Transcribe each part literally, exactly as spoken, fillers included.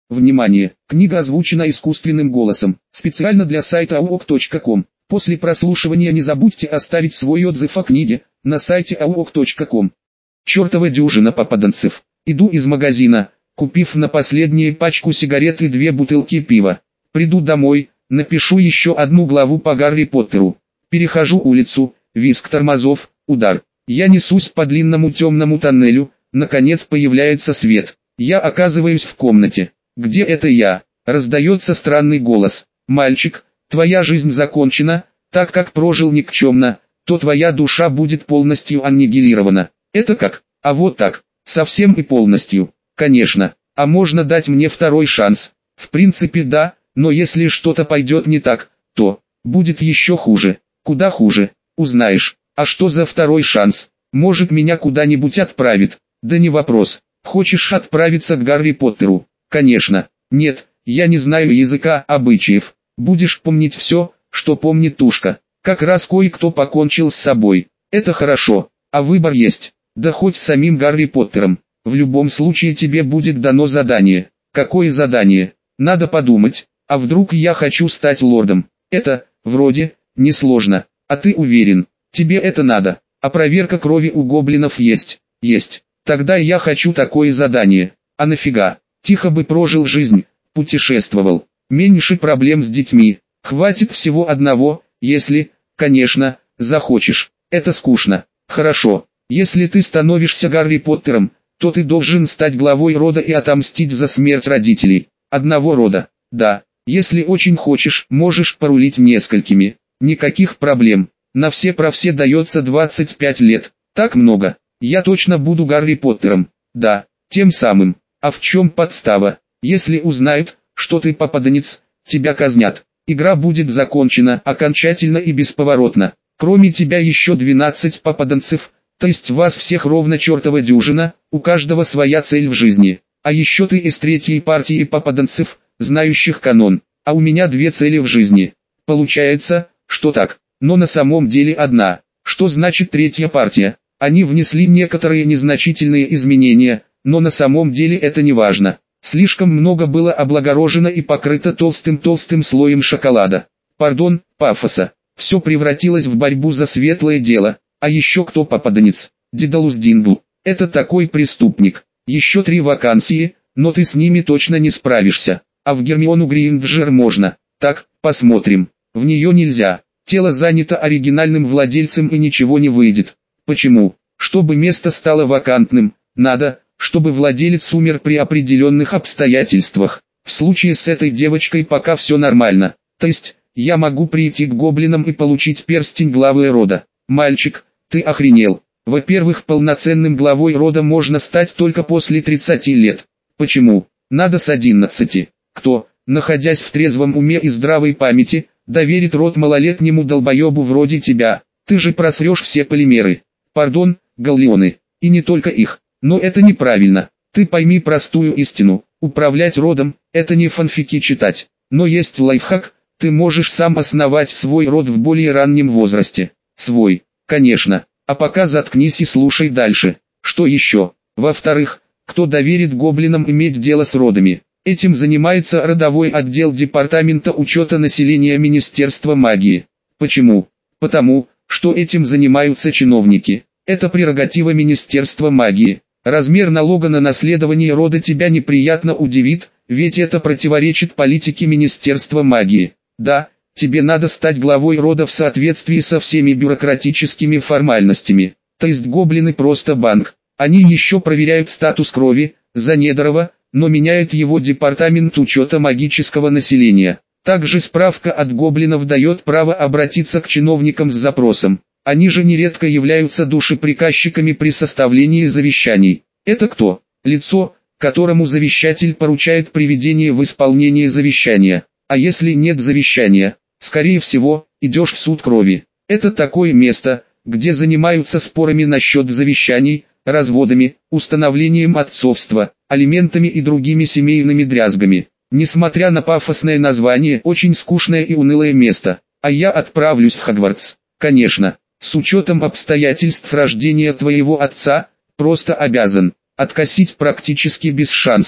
Внимание! Книга озвучена искусственным голосом, специально для сайта ауок точка ком. После прослушивания не забудьте оставить свой отзыв о книге на сайте ауок точка ком. Чёртова дюжина попаданцев. Иду из магазина, купив на последнюю пачку сигарет и две бутылки пива. Приду домой, напишу еще одну главу по Гарри Поттеру. Перехожу улицу, визг тормозов, удар. Я несусь по длинному темному тоннелю, наконец появляется свет. Я оказываюсь в комнате. Где это я? Раздается странный голос. Мальчик, твоя жизнь закончена, так как прожил никчемно, то твоя душа будет полностью аннигилирована. Это как? А вот так. Совсем и полностью. Конечно. А можно дать мне второй шанс? В принципе да, но если что-то пойдет не так, то будет еще хуже. Куда хуже? Узнаешь. А что за второй шанс? Может меня куда-нибудь отправит? Да не вопрос. Хочешь отправиться к Гарри Поттеру? Конечно. Нет, я не знаю языка обычаев. Будешь помнить все, что помнит Тушка. Как раз кое-кто покончил с собой. Это хорошо. А выбор есть. Да хоть с самим Гарри Поттером. В любом случае тебе будет дано задание. Какое задание? Надо подумать. А вдруг я хочу стать лордом? Это, вроде, несложно. А ты уверен? Тебе это надо. А проверка крови у гоблинов есть? Есть. Тогда я хочу такое задание. А нафига? Тихо бы прожил жизнь, путешествовал. Меньше проблем с детьми. Хватит всего одного, если, конечно, захочешь. Это скучно. Хорошо. Если ты становишься Гарри Поттером, то ты должен стать главой рода и отомстить за смерть родителей. Одного рода. Да. Если очень хочешь, можешь порулить несколькими. Никаких проблем. На все про все дается двадцать пять лет. Так много. Я точно буду Гарри Поттером. Да, тем самым. А в чем подстава? Если узнают, что ты попаданец, тебя казнят. Игра будет закончена окончательно и бесповоротно. Кроме тебя еще двенадцать попаданцев, то есть вас всех ровно чертова дюжина, у каждого своя цель в жизни. А еще ты из третьей партии попаданцев, знающих канон. А у меня две цели в жизни. Получается, что так, но на самом деле одна. Что значит третья партия? Они внесли некоторые незначительные изменения, но на самом деле это не важно. Слишком много было облагорожено и покрыто толстым-толстым слоем шоколада. Пардон, пафоса. Все превратилось в борьбу за светлое дело. А еще кто попаданец? Дедалус Дингл. Это такой преступник. Еще три вакансии, но ты с ними точно не справишься. А в Гермиону Грейнджер можно. Так, посмотрим. В нее нельзя. Тело занято оригинальным владельцем и ничего не выйдет. Почему? Чтобы место стало вакантным, надо, чтобы владелец умер при определенных обстоятельствах. В случае с этой девочкой пока все нормально. То есть, я могу прийти к гоблинам и получить перстень главы рода. Мальчик, ты охренел. Во-первых, полноценным главой рода можно стать только после тридцати лет. Почему? Надо с одиннадцати. Кто, находясь в трезвом уме и здравой памяти, доверит род малолетнему долбоебу вроде тебя? Ты же просрешь все полимеры. Пардон, галлеоны. И не только их. Но это неправильно. Ты пойми простую истину. Управлять родом – это не фанфики читать. Но есть лайфхак. Ты можешь сам основать свой род в более раннем возрасте. Свой, конечно. А пока заткнись и слушай дальше. Что еще? Во-вторых, кто доверит гоблинам иметь дело с родами? Этим занимается родовой отдел Департамента учета населения Министерства магии. Почему? Потому, что этим занимаются чиновники. Это прерогатива Министерства магии. Размер налога на наследование рода тебя неприятно удивит, ведь это противоречит политике Министерства магии. Да, тебе надо стать главой рода в соответствии со всеми бюрократическими формальностями. То есть гоблины просто банк. Они еще проверяют статус крови, за недорого, но меняет его департамент учета магического населения. Также справка от гоблинов дает право обратиться к чиновникам с запросом. Они же нередко являются душеприказчиками при составлении завещаний. Это кто? Лицо, которому завещатель поручает приведение в исполнение завещания. А если нет завещания, скорее всего, идешь в суд крови. Это такое место, где занимаются спорами насчет завещаний, разводами, установлением отцовства, алиментами и другими семейными дрязгами. Несмотря на пафосное название, очень скучное и унылое место. А я отправлюсь в Хогвартс. Конечно, с учетом обстоятельств рождения твоего отца, просто обязан. Откосить практически без шансов.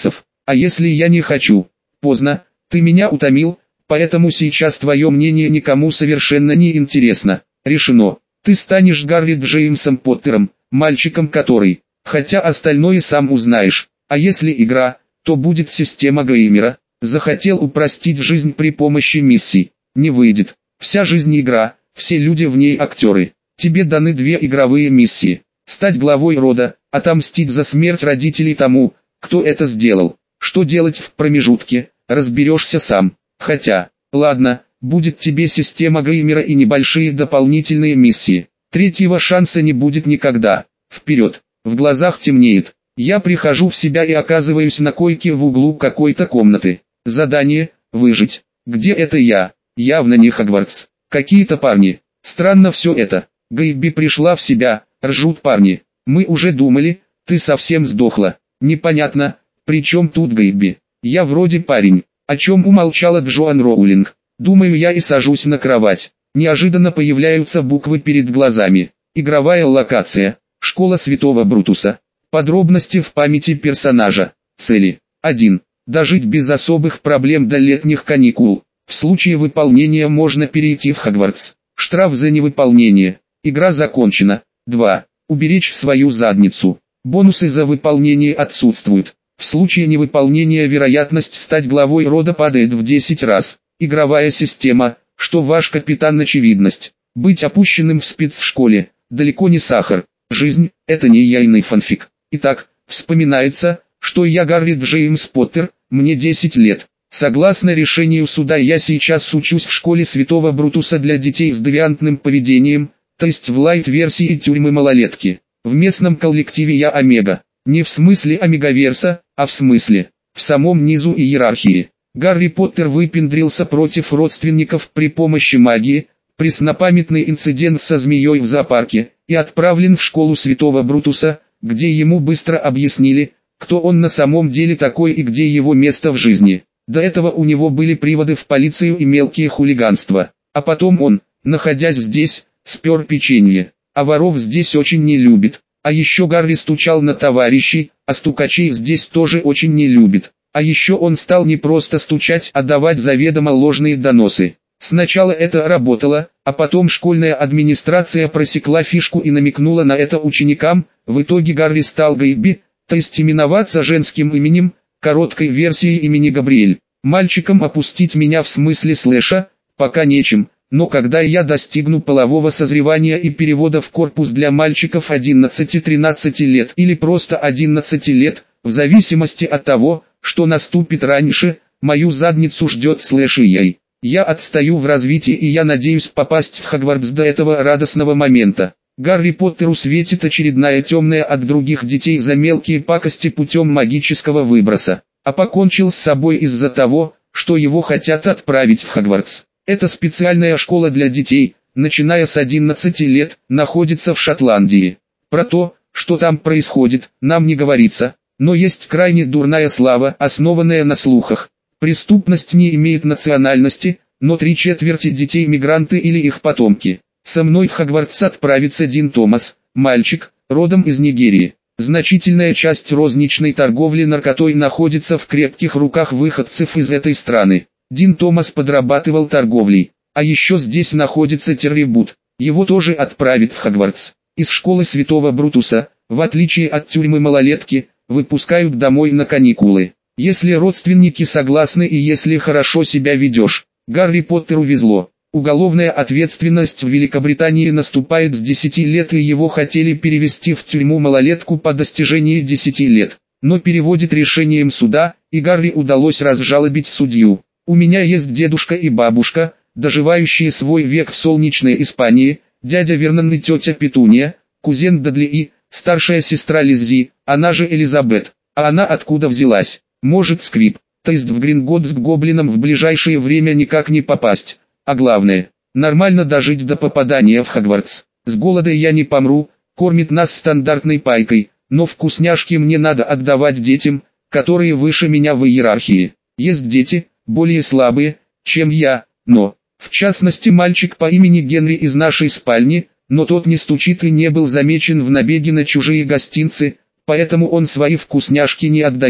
А если я не хочу? Поздно, ты меня утомил, поэтому сейчас твое мнение никому совершенно не интересно. Решено. Ты станешь Гарри Джеймсом Поттером, мальчиком который, хотя остальное сам узнаешь. А если игра, то будет система геймера. Захотел упростить жизнь при помощи миссий. Не выйдет. Вся жизнь игра, все люди в ней актеры. Тебе даны две игровые миссии. Стать главой рода, отомстить за смерть родителей тому, кто это сделал. Что делать в промежутке, разберешься сам. Хотя, ладно, будет тебе система геймера и небольшие дополнительные миссии. Третьего шанса не будет никогда. Вперед. В глазах темнеет. Я прихожу в себя и оказываюсь на койке в углу какой-то комнаты. Задание – выжить. Где это я? Явно не Хогвартс. Какие-то парни. Странно все это. Гэйби пришла в себя, ржут парни. Мы уже думали, ты совсем сдохла. Непонятно, при чем тут Гэйби? Я вроде парень. О чем умолчала Джоан Роулинг? Думаю, я и сажусь на кровать. Неожиданно появляются буквы перед глазами. Игровая локация. Школа Святого Брутуса. Подробности в памяти персонажа. Цели. один. Дожить без особых проблем до летних каникул. В случае выполнения можно перейти в Хогвартс. Штраф за невыполнение. Игра закончена. два. Уберечь свою задницу. Бонусы за выполнение отсутствуют. В случае невыполнения вероятность стать главой рода падает в десять раз. Игровая система, что ваш капитан очевидность. Быть опущенным в спецшколе, далеко не сахар. Жизнь – это не яйный фанфик. Итак, вспоминается, что я Гарри Джеймс Поттер, мне десять лет. Согласно решению суда я сейчас учусь в школе Святого Брутуса для детей с девиантным поведением, то есть в лайт-версии тюрьмы малолетки. В местном коллективе я Омега. Не в смысле Омегаверса, а в смысле, в самом низу иерархии. Гарри Поттер выпендрился против родственников при помощи магии, преснопамятный инцидент со змеей в зоопарке, и отправлен в школу Святого Брутуса, где ему быстро объяснили, кто он на самом деле такой и где его место в жизни. До этого у него были приводы в полицию и мелкие хулиганства. А потом он, находясь здесь, спер печенье. А воров здесь очень не любит. А еще Гарри стучал на товарищей, а стукачей здесь тоже очень не любит. А еще он стал не просто стучать, а давать заведомо ложные доносы. Сначала это работало, а потом школьная администрация просекла фишку и намекнула на это ученикам. В итоге Гарри стал Гэйби, то есть именоваться женским именем, короткой версией имени Габриэль. Мальчиком опустить меня в смысле слэша, пока нечем, но когда я достигну полового созревания и перевода в корпус для мальчиков одиннадцати-тринадцати лет или просто одиннадцати лет, в зависимости от того, что наступит раньше, мою задницу ждет слэш и яй. Я отстаю в развитии и я надеюсь попасть в Хогвартс до этого радостного момента. Гарри Поттеру светит очередная темная от других детей за мелкие пакости путем магического выброса. А покончил с собой из-за того, что его хотят отправить в Хогвартс. Это специальная школа для детей, начиная с одиннадцати лет, находится в Шотландии. Про то, что там происходит, нам не говорится, но есть крайне дурная слава, основанная на слухах. Преступность не имеет национальности, но три четверти детей мигранты или их потомки. Со мной в Хогвартс отправится Дин Томас, мальчик, родом из Нигерии. Значительная часть розничной торговли наркотой находится в крепких руках выходцев из этой страны. Дин Томас подрабатывал торговлей. А еще здесь находится Терри Бут. Его тоже отправят в Хогвартс. Из школы Святого Брутуса, в отличие от тюрьмы малолетки, выпускают домой на каникулы. Если родственники согласны и если хорошо себя ведешь. Гарри Поттеру везло. Уголовная ответственность в Великобритании наступает с десяти лет и его хотели перевести в тюрьму малолетку по достижении десяти лет. Но переводит решением суда, и Гарри удалось разжалобить судью. У меня есть дедушка и бабушка, доживающие свой век в солнечной Испании, дядя Вернон и тетя Петуния, кузен Дадли и старшая сестра Лиззи, она же Элизабет. А она откуда взялась? Может Сквиб, то есть в Гринготтс к гоблинам в ближайшее время никак не попасть. А главное, нормально дожить до попадания в Хогвартс. С голода я не помру, кормит нас стандартной пайкой, но вкусняшки мне надо отдавать детям, которые выше меня в иерархии. Есть дети, более слабые, чем я, но, в частности мальчик по имени Генри из нашей спальни, но тот не стучит и не был замечен в набеге на чужие гостинцы, поэтому он свои вкусняшки не отдает.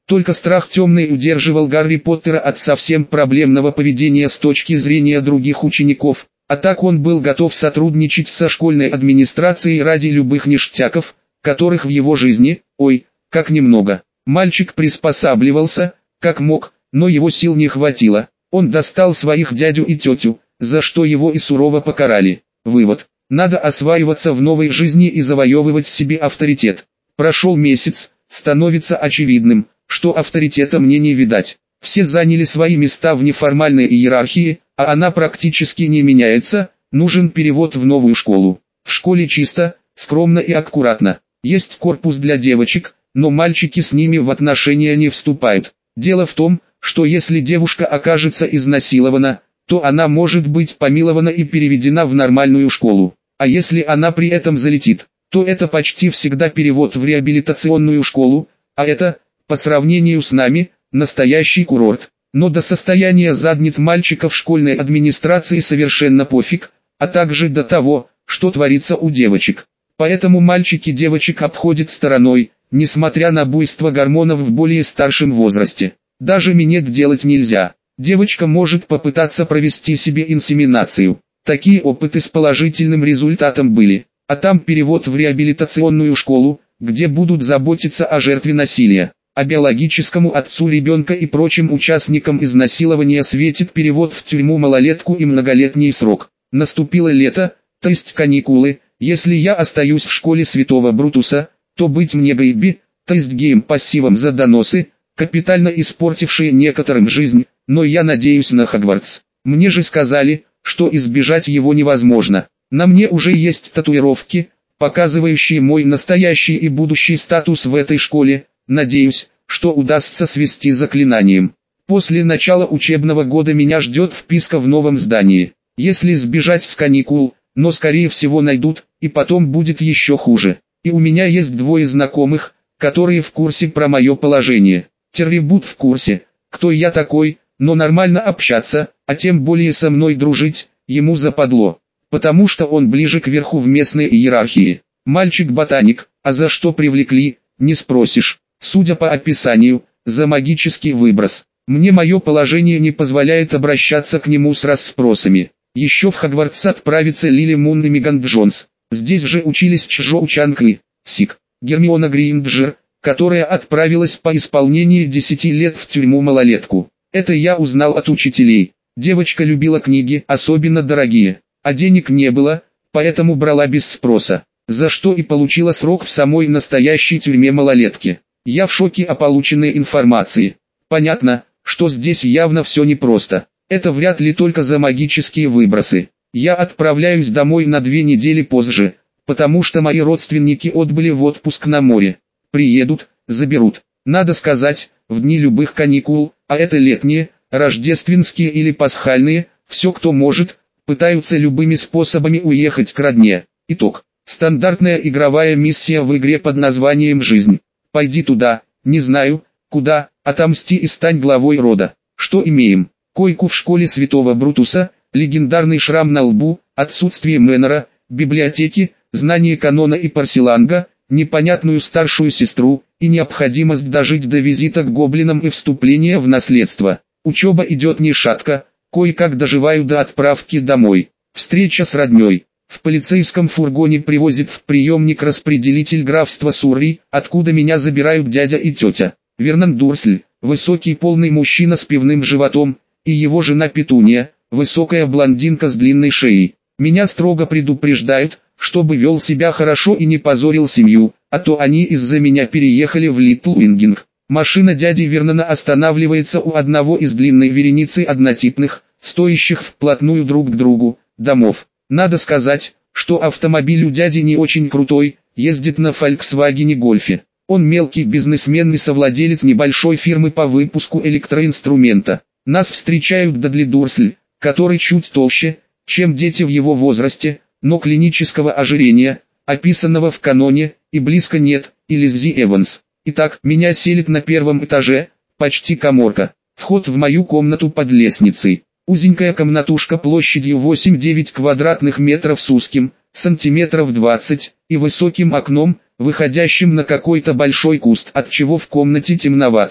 Только страх темный удерживал Гарри Поттера от совсем проблемного поведения с точки зрения других учеников, а так он был готов сотрудничать со школьной администрацией ради любых ништяков, которых в его жизни, ой, как немного. Мальчик приспосабливался, как мог, но его сил не хватило. Он достал своих дядю и тетю, за что его и сурово покарали. Вывод: надо осваиваться в новой жизни и завоевывать себе авторитет. Прошел месяц, становится очевидным, что авторитета мне не видать. Все заняли свои места в неформальной иерархии, а она практически не меняется. Нужен перевод в новую школу. В школе чисто, скромно и аккуратно. Есть корпус для девочек, но мальчики с ними в отношения не вступают. Дело в том, что если девушка окажется изнасилована, то она может быть помилована и переведена в нормальную школу. А если она при этом залетит, то это почти всегда перевод в реабилитационную школу, а это, по сравнению с нами, настоящий курорт. Но до состояния задниц мальчиков школьной администрации совершенно пофиг, а также до того, что творится у девочек. Поэтому мальчики девочек обходят стороной, несмотря на буйство гормонов в более старшем возрасте. Даже минет делать нельзя. Девочка может попытаться провести себе инсеминацию. Такие опыты с положительным результатом были. А там перевод в реабилитационную школу, где будут заботиться о жертве насилия. А биологическому отцу ребенка и прочим участникам изнасилования светит перевод в тюрьму-малолетку и многолетний срок. Наступило лето, то есть каникулы. Если я остаюсь в школе Святого Брутуса, то быть мне гейби, то есть геем пассивом за доносы, капитально испортившие некоторым жизнь, но я надеюсь на Хогвартс. Мне же сказали, что избежать его невозможно. На мне уже есть татуировки, показывающие мой настоящий и будущий статус в этой школе. Надеюсь, что удастся свести заклинанием. После начала учебного года меня ждет вписка в новом здании. Если сбежать с каникул, но скорее всего найдут, и потом будет еще хуже. И у меня есть двое знакомых, которые в курсе про мое положение. Террибут в курсе, кто я такой, но нормально общаться, а тем более со мной дружить, ему западло. Потому что он ближе к верху в местной иерархии. Мальчик-ботаник, а за что привлекли, не спросишь. Судя по описанию, за магический выброс. Мне мое положение не позволяет обращаться к нему с расспросами. Еще в Хогвартс отправится Лили Мун и Меган Джонс. Здесь же учились Чжоу Чанг и Сик. Гермиона Грейнджер, которая отправилась по исполнении десяти лет в тюрьму-малолетку. Это я узнал от учителей. Девочка любила книги, особенно дорогие. А денег не было, поэтому брала без спроса. За что и получила срок в самой настоящей тюрьме малолетки. Я в шоке о полученной информации. Понятно, что здесь явно все непросто. Это вряд ли только за магические выбросы. Я отправляюсь домой на две недели позже, потому что мои родственники отбыли в отпуск на море. Приедут, заберут. Надо сказать, в дни любых каникул, а это летние, рождественские или пасхальные, все кто может, пытаются любыми способами уехать к родне. Итог. Стандартная игровая миссия в игре под названием «Жизнь». Пойди туда, не знаю, куда, отомсти и стань главой рода. Что имеем? Койку в школе Святого Брутуса, легендарный шрам на лбу, отсутствие Мэннера, библиотеки, знание канона и парсиланга, непонятную старшую сестру, и необходимость дожить до визита к гоблинам и вступления в наследство. Учеба идет ни шатко, кое-как доживаю до отправки домой. Встреча с родней. В полицейском фургоне привозит в приемник распределитель графства Сурри, откуда меня забирают дядя и тетя. Вернон Дурсль, высокий полный мужчина с пивным животом, и его жена Петуния, высокая блондинка с длинной шеей. Меня строго предупреждают, чтобы вел себя хорошо и не позорил семью, а то они из-за меня переехали в Литл Уингинг. Машина дяди Вернона останавливается у одного из длинной вереницы однотипных, стоящих вплотную друг к другу, домов. Надо сказать, что автомобиль у дяди не очень крутой, ездит на Volkswagen Гольфе. Он мелкий бизнесмен и совладелец небольшой фирмы по выпуску электроинструмента. Нас встречают Дадли Дурсль, который чуть толще, чем дети в его возрасте, но клинического ожирения, описанного в каноне, и близко нет, и Лиззи Эванс. Итак, меня селят на первом этаже, почти каморка. Вход в мою комнату под лестницей. Узенькая комнатушка площадью восемь-девять квадратных метров с узким, сантиметров двадцать, и высоким окном, выходящим на какой-то большой куст, отчего в комнате темновато.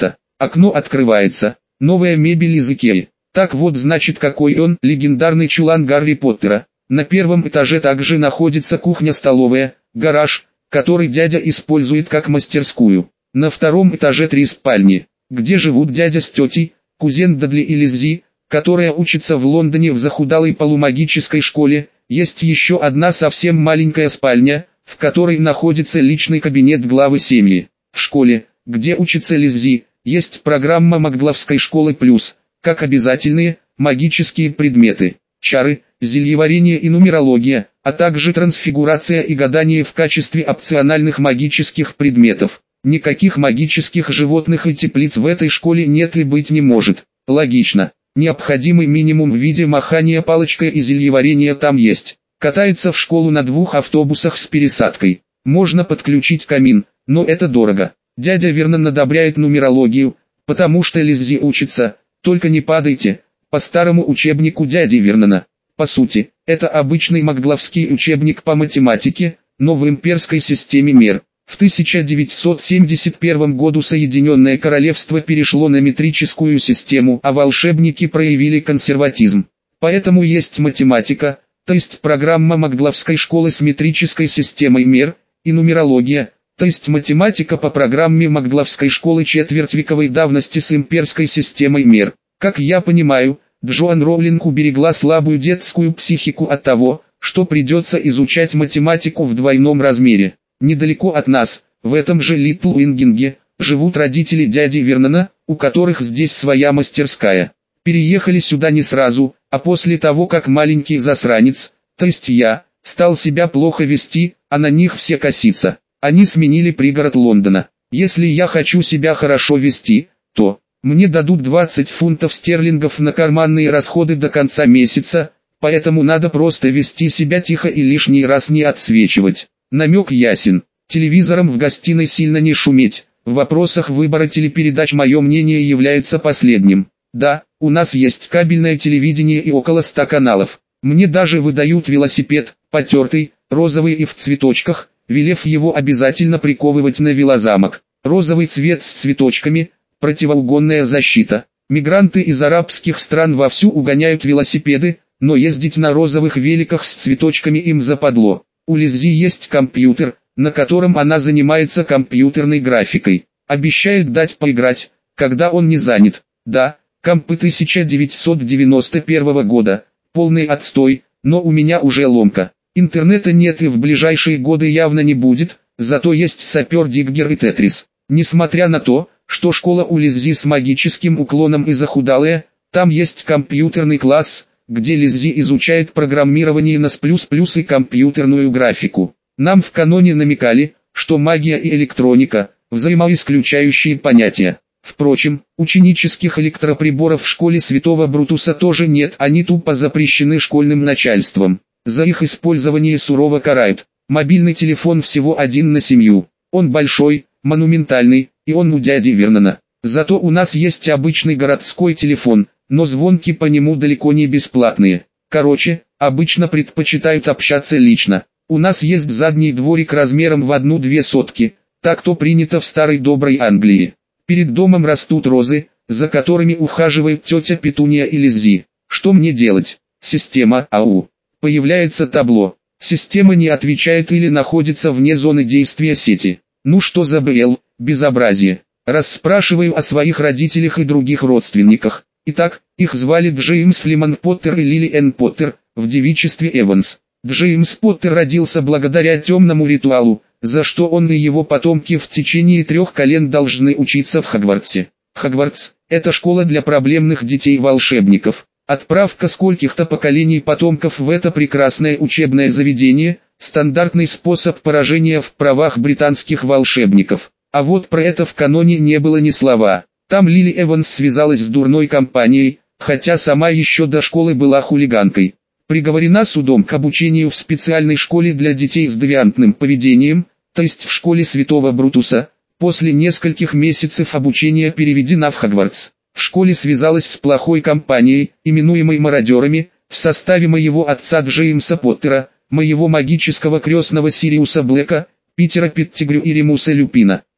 Окно открывается. Новая мебель из Икеи. Так вот значит какой он, легендарный чулан Гарри Поттера. На первом этаже также находится кухня-столовая, гараж, который дядя использует как мастерскую. На втором этаже три спальни, где живут дядя с тетей, кузен Дадли и Лиззи, которая учится в Лондоне в захудалой полумагической школе. Есть еще одна совсем маленькая спальня, в которой находится личный кабинет главы семьи. В школе, где учится Лиззи, есть программа Магловской школы плюс, как обязательные, магические предметы, чары, зельеварение и нумерология, а также трансфигурация и гадание в качестве опциональных магических предметов. Никаких магических животных и теплиц в этой школе нет и быть не может. Логично. Необходимый минимум в виде махания палочкой и зельеварения там есть. Катается в школу на двух автобусах с пересадкой. Можно подключить камин, но это дорого. Дядя Вернон одобряет нумерологию, потому что Лиззи учится, только не падайте, по старому учебнику дяди Вернона. По сути, это обычный магловский учебник по математике, но в имперской системе мер. В тысяча девятьсот семьдесят первом году Соединенное Королевство перешло на метрическую систему, а волшебники проявили консерватизм. Поэтому есть математика, то есть программа Магловской школы с метрической системой мер, и нумерология, то есть математика по программе Магловской школы четвертьвековой давности с имперской системой мер. Как я понимаю, Джоан Роулинг уберегла слабую детскую психику от того, что придется изучать математику в двойном размере. Недалеко от нас, в этом же Литл Уингинге, живут родители дяди Вернона, у которых здесь своя мастерская. Переехали сюда не сразу, а после того как маленький засранец, то есть я, стал себя плохо вести, а на них все косятся. Они сменили пригород Лондона. Если я хочу себя хорошо вести, то мне дадут двадцать фунтов стерлингов на карманные расходы до конца месяца, поэтому надо просто вести себя тихо и лишний раз не отсвечивать. Намек ясен. Телевизором в гостиной сильно не шуметь. В вопросах выбора телепередач мое мнение является последним. Да, у нас есть кабельное телевидение и около ста каналов. Мне даже выдают велосипед, потертый, розовый и в цветочках, велев его обязательно приковывать на велозамок. Розовый цвет с цветочками, противоугонная защита. Мигранты из арабских стран вовсю угоняют велосипеды, но ездить на розовых великах с цветочками им западло. У Лиззи есть компьютер, на котором она занимается компьютерной графикой. Обещает дать поиграть, когда он не занят. Да, компы тысяча девятьсот девяносто первого года, полный отстой, но у меня уже ломка. Интернета нет и в ближайшие годы явно не будет, зато есть сапер Диггер и Тетрис. Несмотря на то, что школа у Лиззи с магическим уклоном и захудалая, там есть компьютерный класс, где Лиззи изучает программирование на C++ и компьютерную графику. Нам в каноне намекали, что магия и электроника – взаимоисключающие понятия. Впрочем, ученических электроприборов в школе Святого Брутуса тоже нет, они тупо запрещены школьным начальством. За их использование сурово карают. Мобильный телефон всего один на семью. Он большой, монументальный, и он у дяди Вернона. Зато у нас есть обычный городской телефон, но звонки по нему далеко не бесплатные. Короче, обычно предпочитают общаться лично. У нас есть задний дворик размером в одну-две сотки, так то принято в старой доброй Англии. Перед домом растут розы, за которыми ухаживает тетя Петуния и Лиззи. Что мне делать? Система АУ. Появляется табло. Система не отвечает или находится вне зоны действия сети. Ну что за БЛ, безобразие. Расспрашиваю о своих родителях и других родственниках. Итак, их звали Джеймс Флеман Поттер и Лили Энн Поттер, в девичестве Эванс. Джеймс Поттер родился благодаря темному ритуалу, за что он и его потомки в течение трех колен должны учиться в Хогвартсе. Хогвартс – это школа для проблемных детей-волшебников. Отправка скольких-то поколений потомков в это прекрасное учебное заведение – стандартный способ поражения в правах британских волшебников. А вот про это в каноне не было ни слова. Там Лили Эванс связалась с дурной компанией, хотя сама еще до школы была хулиганкой. Приговорена судом к обучению в специальной школе для детей с девиантным поведением, то есть в школе Святого Брутуса. После нескольких месяцев обучения переведена в Хогвартс. В школе связалась с плохой компанией, именуемой мародерами, в составе моего отца Джеймса Поттера, моего магического крестного Сириуса Блэка, Питера Петтигрю и Ремуса Люпина.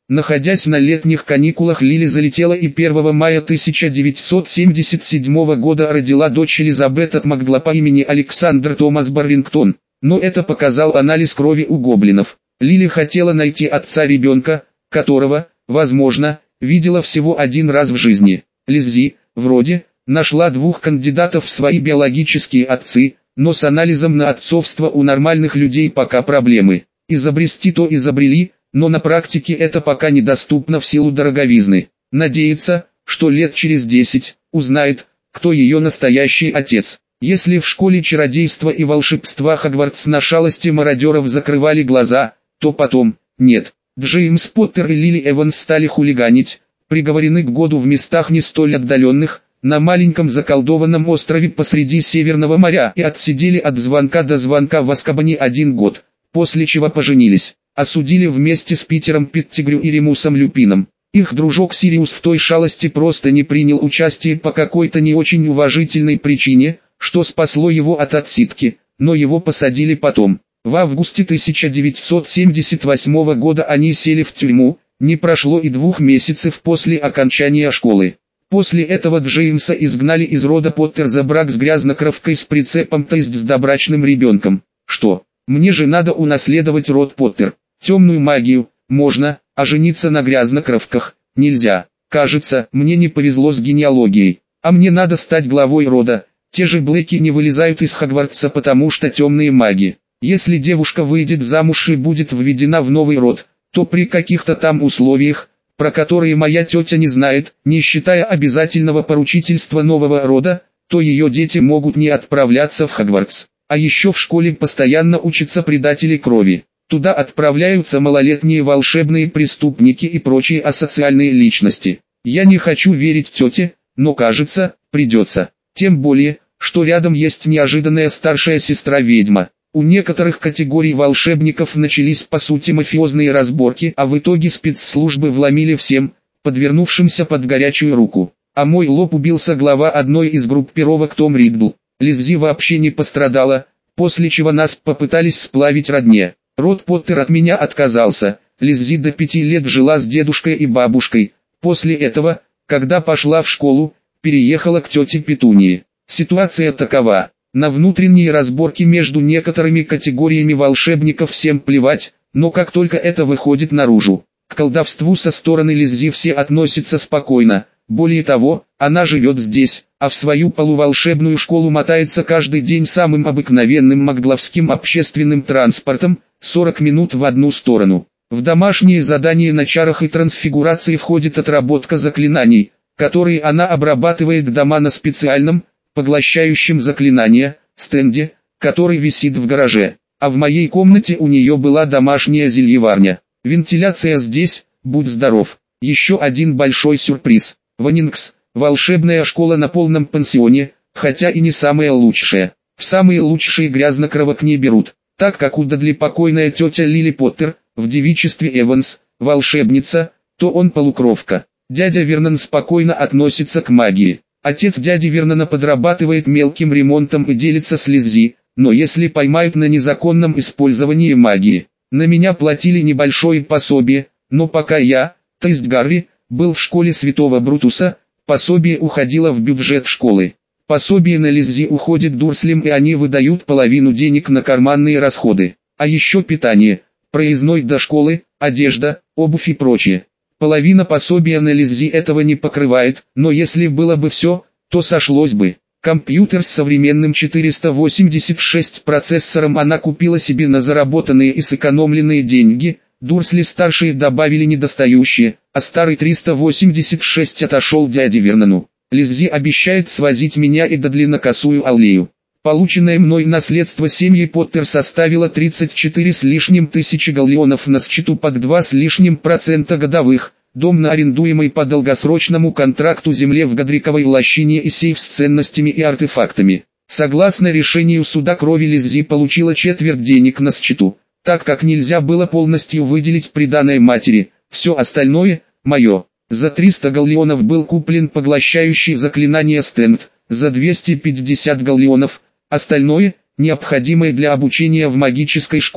Находясь на летних каникулах, Лили залетела и первого мая тысяча девятьсот семьдесят седьмого года родила дочь Элизабет от Макгла по имени Александр Томас Барвингтон. Но это показал анализ крови у гоблинов. Лили хотела найти отца ребенка, которого, возможно, видела всего один раз в жизни. Лиззи, вроде, нашла двух кандидатов в свои биологические отцы, но с анализом на отцовство у нормальных людей пока проблемы. Изобрести то изобрели, но на практике это пока недоступно в силу дороговизны. Надеется, что лет через десять узнает, кто ее настоящий отец. Если в школе чародейства и волшебства Хогвартс на шалости мародеров закрывали глаза, то потом, нет. Джеймс Поттер и Лили Эванс стали хулиганить, приговорены к году в местах не столь отдаленных, на маленьком заколдованном острове посреди Северного моря и отсидели от звонка до звонка в Азкабане один год, после чего поженились. Осудили вместе с Питером Петтигрю и Ремусом Люпином. Их дружок Сириус в той шалости просто не принял участие по какой-то не очень уважительной причине, что спасло его от отсидки, но его посадили потом. В августе тысяча девятьсот семьдесят восьмого года они сели в тюрьму, не прошло и двух месяцев после окончания школы. После этого Джеймса изгнали из рода Поттер за брак с грязнокровкой с прицепом, то есть с добрачным ребенком. Что, мне же надо унаследовать род Поттер? Темную магию можно, а жениться на грязнокровках нельзя. Кажется, мне не повезло с генеалогией. А мне надо стать главой рода. Те же Блэки не вылезают из Хогвартса, потому что темные маги. Если девушка выйдет замуж и будет введена в новый род, то при каких-то там условиях, про которые моя тетя не знает, не считая обязательного поручительства нового рода, то ее дети могут не отправляться в Хогвартс. А еще в школе постоянно учатся предатели крови. Туда отправляются малолетние волшебные преступники и прочие асоциальные личности. Я не хочу верить тете, но кажется, придется. Тем более, что рядом есть неожиданная старшая сестра-ведьма. У некоторых категорий волшебников начались по сути мафиозные разборки, а в итоге спецслужбы вломили всем, подвернувшимся под горячую руку. А мой лоб убился глава одной из группировок Том Риддл. Лиззи вообще не пострадала, после чего нас попытались сплавить родне. Род Поттер от меня отказался. Лиззи до пяти лет жила с дедушкой и бабушкой. После этого, когда пошла в школу, переехала к тете Петунии. Ситуация такова. На внутренние разборки между некоторыми категориями волшебников всем плевать, но как только это выходит наружу, к колдовству со стороны Лиззи все относятся спокойно. Более того, она живет здесь, а в свою полуволшебную школу мотается каждый день самым обыкновенным магловским общественным транспортом, сорок минут в одну сторону. В домашние задания на чарах и трансфигурации входит отработка заклинаний, которые она обрабатывает дома на специальном, поглощающем заклинания, стенде, который висит в гараже. А в моей комнате у нее была домашняя зельеварня. Вентиляция здесь, будь здоров. Еще один большой сюрприз. Ванингс, волшебная школа на полном пансионе, хотя и не самая лучшая. В самые лучшие грязнокровок не берут, так как у Дадли покойная тетя Лили Поттер, в девичестве Эванс, волшебница, то он полукровка. Дядя Вернон спокойно относится к магии. Отец дяди Вернона подрабатывает мелким ремонтом и делится с Лиззи, но если поймают на незаконном использовании магии. На меня платили небольшое пособие, но пока я, то есть Гарри, был в школе Святого Брутуса, пособие уходило в бюджет школы. Пособие на Лиззи уходит Дурслям, и они выдают половину денег на карманные расходы. А еще питание, проездной до школы, одежда, обувь и прочее. Половина пособия на Лиззи этого не покрывает, но если было бы все, то сошлось бы. Компьютер с современным четыреста восемьдесят шесть процессором она купила себе на заработанные и сэкономленные деньги. Дурсли-старшие добавили недостающие, а старый триста восемьдесят шесть отошел дяде Вернону. Лиззи обещает свозить меня и Дадли на Косую Аллею. Полученное мной наследство семьи Поттер составило тридцать четыре с лишним тысячи галлеонов на счету под два с лишним процента годовых, дом на арендуемой по долгосрочному контракту земле в Годриковой лощине и сейф с ценностями и артефактами. Согласно решению суда крови, Лиззи получила четверть денег на счету, так как нельзя было полностью выделить приданое матери, все остальное – мое. За триста галлеонов был куплен поглощающий заклинание стенд, за двести пятьдесят галлеонов – остальное, необходимое для обучения в магической школе.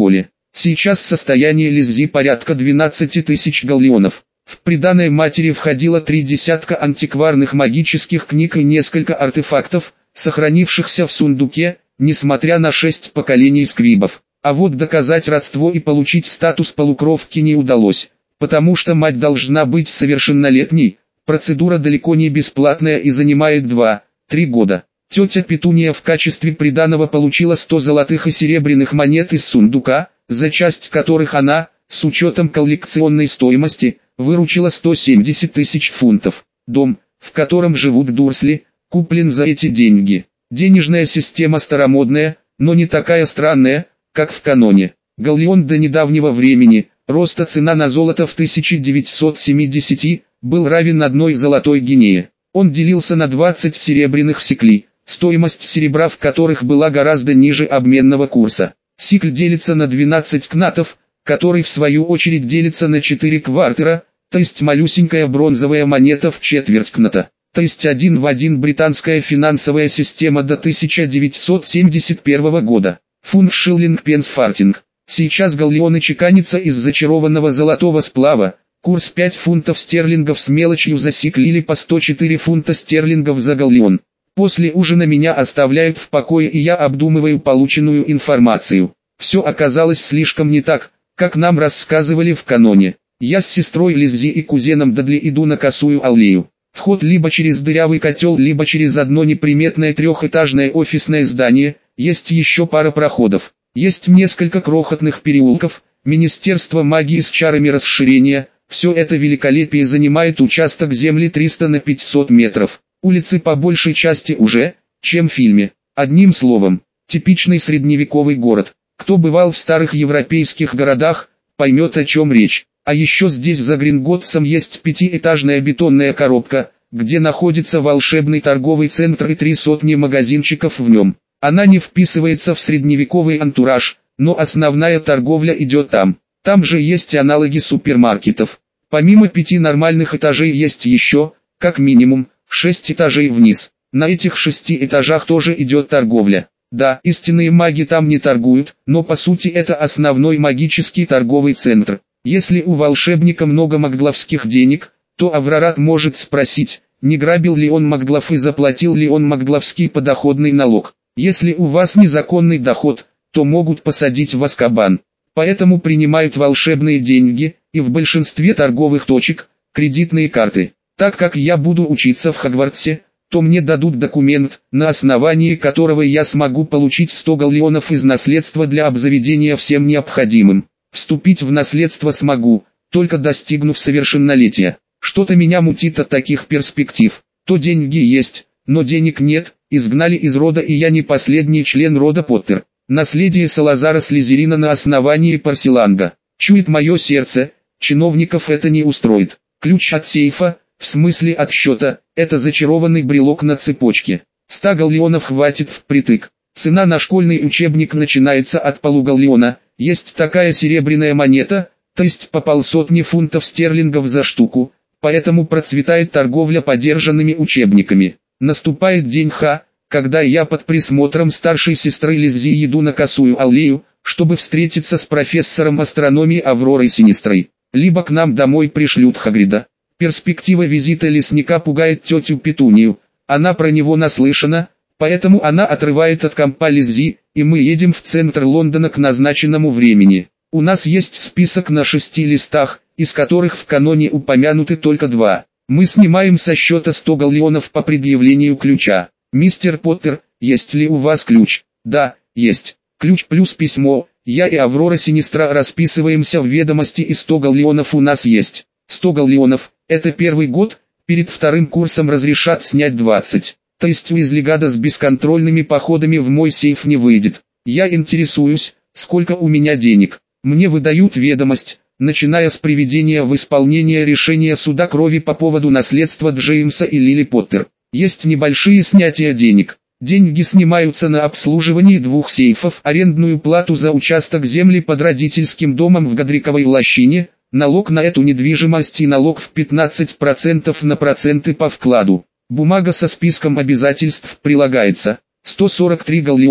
Сейчас состояние Лиззи порядка двенадцати тысяч галлеонов. В приданое матери входило три десятка антикварных магических книг и несколько артефактов, сохранившихся в сундуке, несмотря на шесть поколений скрибов. А вот доказать родство и получить статус полукровки не удалось, потому что мать должна быть совершеннолетней, процедура далеко не бесплатная и занимает два-три года. Тетя Петуния в качестве приданого получила сто золотых и серебряных монет из сундука, за часть которых она, с учетом коллекционной стоимости, выручила сто семьдесят тысяч фунтов. Дом, в котором живут Дурсли, куплен за эти деньги. Денежная система старомодная, но не такая странная, как в каноне. Галлеон до недавнего времени, роста цена на золото в тысяча девятьсот семидесятом, был равен одной золотой гинее. Он делился на двадцать серебряных сиклей, стоимость серебра в которых была гораздо ниже обменного курса. Сикль делится на двенадцать кнатов, который в свою очередь делится на четыре квартера, то есть малюсенькая бронзовая монета в четверть кната, то есть один в один британская финансовая система до тысяча девятьсот семьдесят первого года. Фунт шиллинг пенс фартинг. Сейчас галлеоны чеканятся из зачарованного золотого сплава, курс пять фунтов стерлингов с мелочью за сикль или по сто четыре фунта стерлингов за галлеон. После ужина меня оставляют в покое и я обдумываю полученную информацию. Все оказалось слишком не так, как нам рассказывали в каноне. Я с сестрой Лиззи и кузеном Дадли иду на Косую аллею. Вход либо через дырявый котел, либо через одно неприметное трехэтажное офисное здание, есть еще пара проходов. Есть несколько крохотных переулков, Министерство магии с чарами расширения, все это великолепие занимает участок земли триста на пятьсот метров. Улицы по большей части уже, чем в фильме. Одним словом, типичный средневековый город. Кто бывал в старых европейских городах, поймет, о чем речь. А еще здесь за Гринготтсом есть пятиэтажная бетонная коробка, где находится волшебный торговый центр и три сотни магазинчиков в нем. Она не вписывается в средневековый антураж, но основная торговля идет там. Там же есть аналоги супермаркетов. Помимо пяти нормальных этажей есть еще, как минимум, шесть этажей вниз. На этих шести этажах тоже идет торговля. Да, истинные маги там не торгуют, но по сути это основной магический торговый центр. Если у волшебника много магловских денег, то Аврорат может спросить, не грабил ли он маглов и заплатил ли он магловский подоходный налог. Если у вас незаконный доход, то могут посадить в Азкабан. Поэтому принимают волшебные деньги, и в большинстве торговых точек, кредитные карты. Так как я буду учиться в Хогвартсе, то мне дадут документ, на основании которого я смогу получить сто галлеонов из наследства для обзаведения всем необходимым. Вступить в наследство смогу, только достигнув совершеннолетия. Что-то меня мутит от таких перспектив. То деньги есть, но денег нет, изгнали из рода и я не последний член рода Поттер. Наследие Салазара Слизерина на основании Парсиланга. Чует мое сердце, чиновников это не устроит. Ключ от сейфа, в смысле от счета, это зачарованный брелок на цепочке. ста галлеонов хватит впритык. Цена на школьный учебник начинается от полугаллеона. Есть такая серебряная монета, то есть по полсотни фунтов стерлингов за штуку, поэтому процветает торговля подержанными учебниками. Наступает день Х, когда я под присмотром старшей сестры Лиззи иду на Косую аллею, чтобы встретиться с профессором астрономии Авророй Синистрой. Либо к нам домой пришлют Хагрида. Перспектива визита лесника пугает тетю Петунию, она про него наслышана, поэтому она отрывает от компа Лиззи, и мы едем в центр Лондона к назначенному времени. У нас есть список на шести листах, из которых в каноне упомянуты только два. Мы снимаем со счета сто галлеонов по предъявлению ключа. «Мистер Поттер, есть ли у вас ключ?» «Да, есть. Ключ плюс письмо. Я и Аврора Синистра расписываемся в ведомости и сто галлеонов у нас есть. сто галлеонов, это первый год, перед вторым курсом разрешат снять двадцать. То есть Уизлигада с бесконтрольными походами в мой сейф не выйдет. Я интересуюсь, сколько у меня денег. Мне выдают ведомость, начиная с приведения в исполнение решения суда крови по поводу наследства Джеймса и Лили Поттер. Есть небольшие снятия денег. Деньги снимаются на обслуживание двух сейфов, арендную плату за участок земли под родительским домом в Годриковой лощине, налог на эту недвижимость и налог в пятнадцать процентов на проценты по вкладу. Бумага со списком обязательств прилагается. сто сорок три галлеона,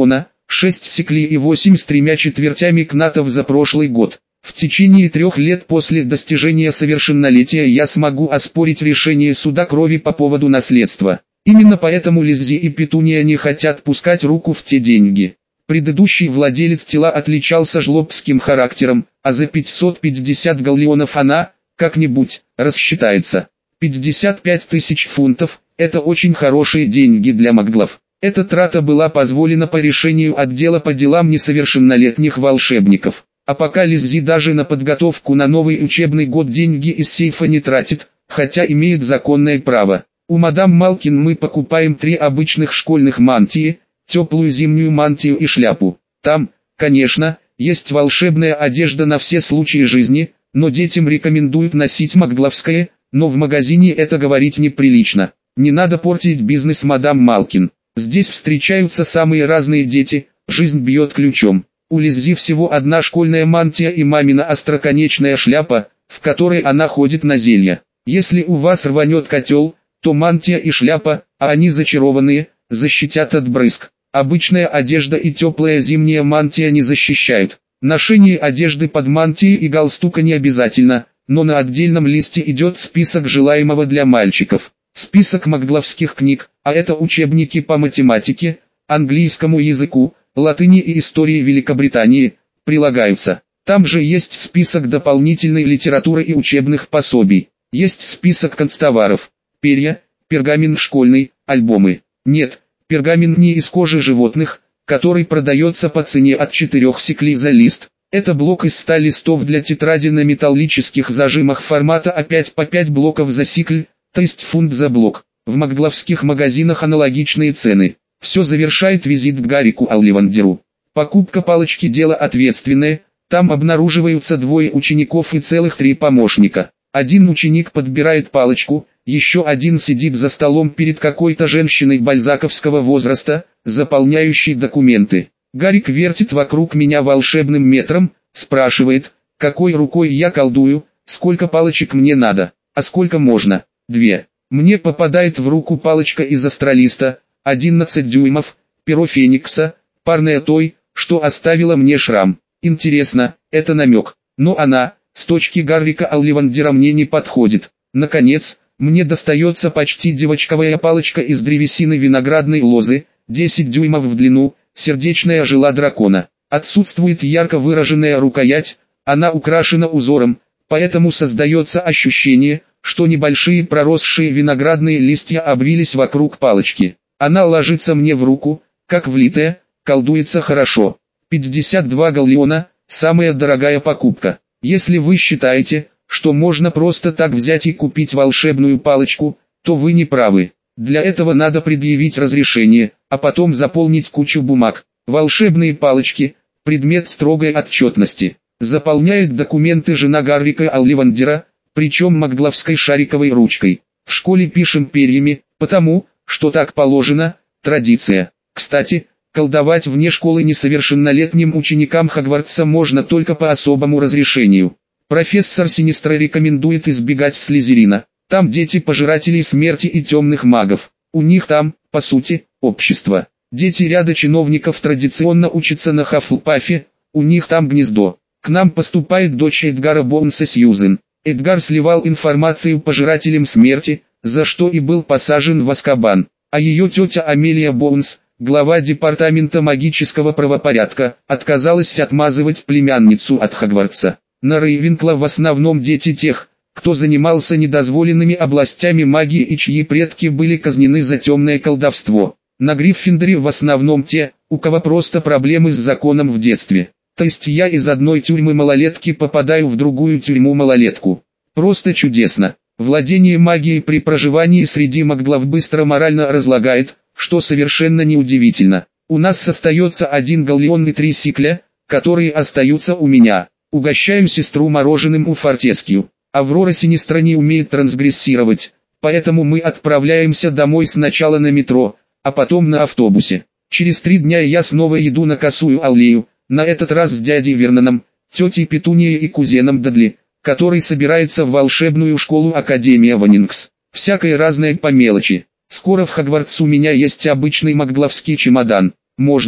шесть секли и восемь с тремя четвертями кнатов за прошлый год. В течение трех лет после достижения совершеннолетия я смогу оспорить решение суда крови по поводу наследства. Именно поэтому Лиззи и Петуния не хотят пускать руку в те деньги. Предыдущий владелец тела отличался жлобским характером, а за пятьсот пятьдесят галлеонов она, как-нибудь, рассчитается. пятьдесят пять тысяч фунтов – это очень хорошие деньги для маглов. Эта трата была позволена по решению отдела по делам несовершеннолетних волшебников. А пока Лиззи даже на подготовку на новый учебный год деньги из сейфа не тратит, хотя имеет законное право. У мадам Малкин мы покупаем три обычных школьных мантии, теплую зимнюю мантию и шляпу. Там, конечно, есть волшебная одежда на все случаи жизни, но детям рекомендуют носить магловское, но в магазине это говорить неприлично. Не надо портить бизнес мадам Малкин. Здесь встречаются самые разные дети, жизнь бьет ключом. У Лиззи всего одна школьная мантия и мамина остроконечная шляпа, в которой она ходит на зелья. Если у вас рванет котел, то мантия и шляпа, а они зачарованные, защитят от брызг. Обычная одежда и теплая зимняя мантия не защищают. Ношение одежды под мантией и галстука не обязательно, но на отдельном листе идет список желаемого для мальчиков. Список магловских книг, а это учебники по математике, английскому языку, латыни и истории Великобритании, прилагаются. Там же есть список дополнительной литературы и учебных пособий. Есть список канцтоваров, перья, пергамент школьный, альбомы. Нет, пергамент не из кожи животных, который продается по цене от четырёх секлей за лист. Это блок из ста листов для тетради на металлических зажимах формата А пять по пять блоков за сикль, то есть фунт за блок. В магловских магазинах аналогичные цены. Все завершает визит к Гаррику Олливандеру. Покупка палочки – дело ответственное, там обнаруживаются двое учеников и целых три помощника. Один ученик подбирает палочку, еще один сидит за столом перед какой-то женщиной бальзаковского возраста, заполняющей документы. Гаррик вертит вокруг меня волшебным метром, спрашивает, какой рукой я колдую, сколько палочек мне надо, а сколько можно. Две. Мне попадает в руку палочка из астролиста, одиннадцать дюймов, перо Феникса, парная той, что оставила мне шрам. Интересно, это намек, но она, с точки Гаррика Олливандера мне не подходит. Наконец, мне достается почти девочковая палочка из древесины виноградной лозы, десять дюймов в длину, сердечная жила дракона. Отсутствует ярко выраженная рукоять, она украшена узором, поэтому создается ощущение, что небольшие проросшие виноградные листья обвились вокруг палочки. Она ложится мне в руку, как влитая, колдуется хорошо. пятьдесят два галлеона – самая дорогая покупка. Если вы считаете, что можно просто так взять и купить волшебную палочку, то вы не правы. Для этого надо предъявить разрешение, а потом заполнить кучу бумаг. Волшебные палочки – предмет строгой отчетности. Заполняет документы жена Гаррика Олливандера, причем магловской шариковой ручкой. В школе пишем перьями, потому что так положено, традиция. Кстати, колдовать вне школы несовершеннолетним ученикам Хогвартса можно только по особому разрешению. Профессор Синистра рекомендует избегать Слизерина. Там дети пожирателей смерти и темных магов. У них там, по сути, общество. Дети ряда чиновников традиционно учатся на Хаффлпафе, у них там гнездо. К нам поступает дочь Эдгара Боунса Сьюзен. Эдгар сливал информацию пожирателям смерти, за что и был посажен в Азкабан. А ее тетя Амелия Боунс, глава департамента магического правопорядка, отказалась отмазывать племянницу от Хогвартса. На Рейвенкла в основном дети тех, кто занимался недозволенными областями магии и чьи предки были казнены за темное колдовство. На Гриффиндоре в основном те, у кого просто проблемы с законом в детстве. То есть я из одной тюрьмы малолетки попадаю в другую тюрьму малолетку. Просто чудесно. Владение магией при проживании среди маглов быстро морально разлагает, что совершенно неудивительно. У нас остается один галлеон и три сикля, которые остаются у меня. Угощаю сестру мороженым у Фортескью. Аврора Синистра не умеет трансгрессировать, поэтому мы отправляемся домой сначала на метро, а потом на автобусе. Через три дня я снова иду на Косую аллею, на этот раз с дядей Верноном, тетей Петунией и кузеном Дадли, который собирается в волшебную школу Академия Ванингс. Всякое разное по мелочи. Скоро в Хогвартс у меня есть обычный магловский чемодан. Можно,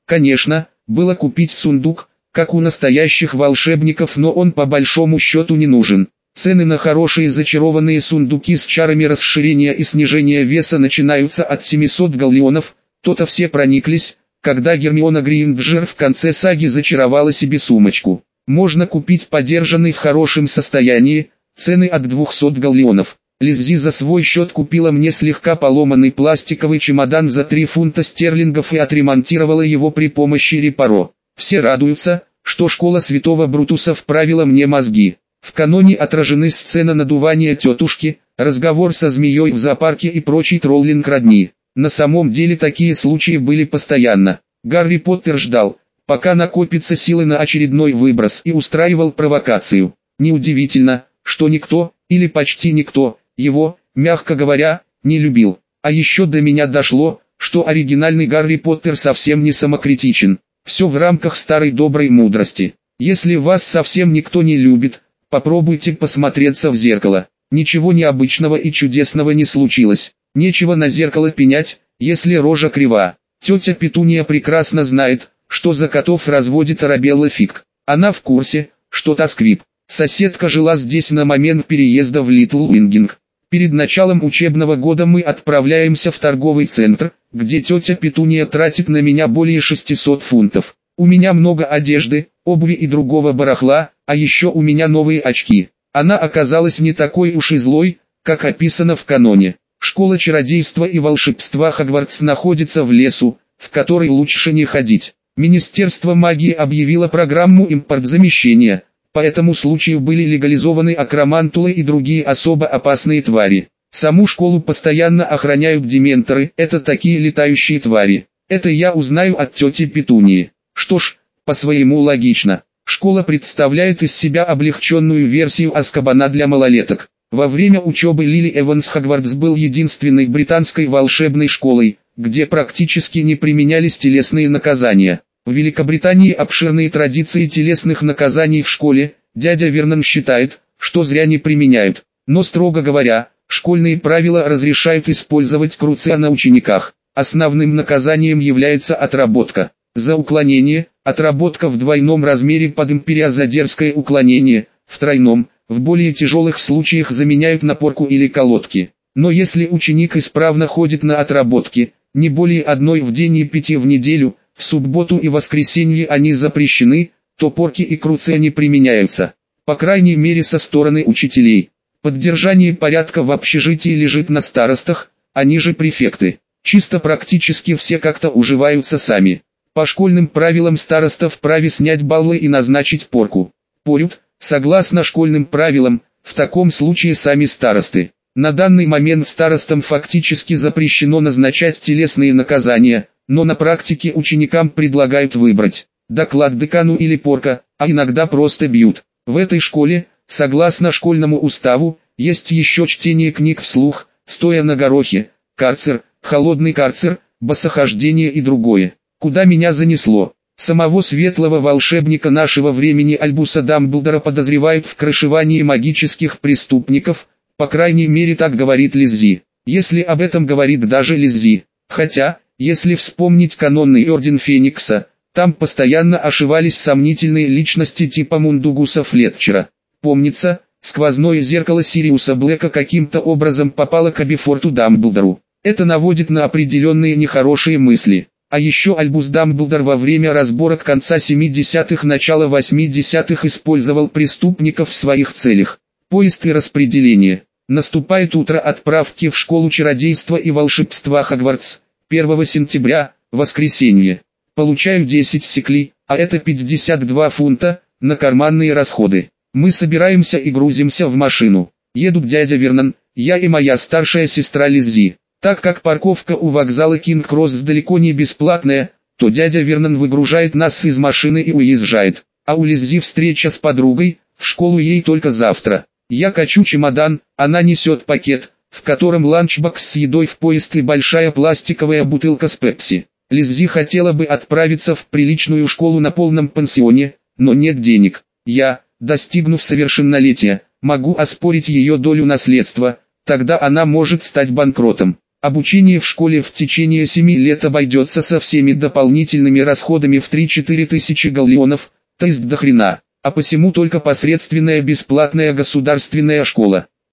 Конечно, было купить сундук, как у настоящих волшебников, но он по большому счету не нужен. Цены на хорошие зачарованные сундуки с чарами расширения и снижения веса начинаются от семисот галлеонов, то-то все прониклись, когда Гермиона Грейнджер в конце саги зачаровала себе сумочку. Можно купить подержанный в хорошем состоянии, цены от двухсот галлеонов. Лиззи за свой счет купила мне слегка поломанный пластиковый чемодан за три фунта стерлингов и отремонтировала его при помощи репаро. Все радуются, что школа Святого Брутуса вправила мне мозги. В каноне отражены сцена надувания тетушки, разговор со змеей в зоопарке и прочий троллинг родни. На самом деле такие случаи были постоянно. Гарри Поттер ждал, пока накопятся силы на очередной выброс, и устраивал провокацию. Неудивительно, что никто, или почти никто, его, мягко говоря, не любил. А еще до меня дошло, что оригинальный Гарри Поттер совсем не самокритичен. Все в рамках старой доброй мудрости. Если вас совсем никто не любит, попробуйте посмотреться в зеркало. Ничего необычного и чудесного не случилось. Нечего на зеркало пенять, если рожа крива. Тетя Петуния прекрасно знает, что за котов разводит Арабелла Фиг. Она в курсе, что та Сквиб. Соседка жила здесь на момент переезда в Литл Уингинг. Перед началом учебного года мы отправляемся в торговый центр, где тетя Петуния тратит на меня более шестисот фунтов. У меня много одежды, обуви и другого барахла, а еще у меня новые очки. Она оказалась не такой уж и злой, как описано в каноне. Школа чародейства и волшебства Хогвартс находится в лесу, в который лучше не ходить. Министерство магии объявило программу импортзамещения. По этому случаю были легализованы акромантулы и другие особо опасные твари. Саму школу постоянно охраняют дементоры, это такие летающие твари. Это я узнаю от тети Петунии. Что ж, по-своему логично. Школа представляет из себя облегченную версию Азкабана для малолеток. Во время учебы Лили Эванс Хогвартс был единственной британской волшебной школой, где практически не применялись телесные наказания. В Великобритании обширные традиции телесных наказаний в школе, дядя Вернон считает, что зря не применяют. Но строго говоря, школьные правила разрешают использовать круцеа на учениках. Основным наказанием является отработка. За уклонение, отработка в двойном размере под империя, за дерзкое уклонение, в тройном, в более тяжелых случаях заменяют на порку или колодки. Но если ученик исправно ходит на отработки, не более одной в день и пяти в неделю, в субботу и воскресенье они запрещены, то порки и круцеа не применяются. По крайней мере со стороны учителей. Поддержание порядка в общежитии лежит на старостах, они же префекты. Чисто практически все как-то уживаются сами. По школьным правилам староста вправе снять баллы и назначить порку. Порют, согласно школьным правилам, в таком случае сами старосты. На данный момент старостам фактически запрещено назначать телесные наказания, но на практике ученикам предлагают выбрать доклад декану или порка, а иногда просто бьют. В этой школе, согласно школьному уставу, есть еще чтение книг вслух, стоя на горохе, карцер, холодный карцер, босохождение и другое. Куда меня занесло? Самого светлого волшебника нашего времени Альбуса Дамблдора подозревают в крышевании магических преступников, по крайней мере так говорит Лиззи. Если об этом говорит даже Лиззи. Хотя, если вспомнить канонный Орден Феникса, там постоянно ошивались сомнительные личности типа Мундугуса Флетчера. Помнится, сквозное зеркало Сириуса Блэка каким-то образом попало к Абифорту Дамблдору. Это наводит на определенные нехорошие мысли. А еще Альбус Дамблдор во время разборок конца семидесятых начала восьмидесятых использовал преступников в своих целях. Поиск и распределение. Наступает утро отправки в школу чародейства и волшебства Хогвартс. первого сентября, воскресенье. Получаю десять секлей, а это пятьдесят два фунта, на карманные расходы. Мы собираемся и грузимся в машину. Едут дядя Вернон, я и моя старшая сестра Лиззи. Так как парковка у вокзала Кинг-Кросс далеко не бесплатная, то дядя Вернон выгружает нас из машины и уезжает. А у Лиззи встреча с подругой, в школу ей только завтра. Я качу чемодан, она несет пакет, в котором ланчбокс с едой в поезд и большая пластиковая бутылка с пепси. Лиззи хотела бы отправиться в приличную школу на полном пансионе, но нет денег. Я, достигнув совершеннолетия, могу оспорить ее долю наследства, тогда она может стать банкротом. Обучение в школе в течение семи лет обойдется со всеми дополнительными расходами в три-четыре тысячи галлеонов, то есть до хрена. А посему только посредственная бесплатная государственная школа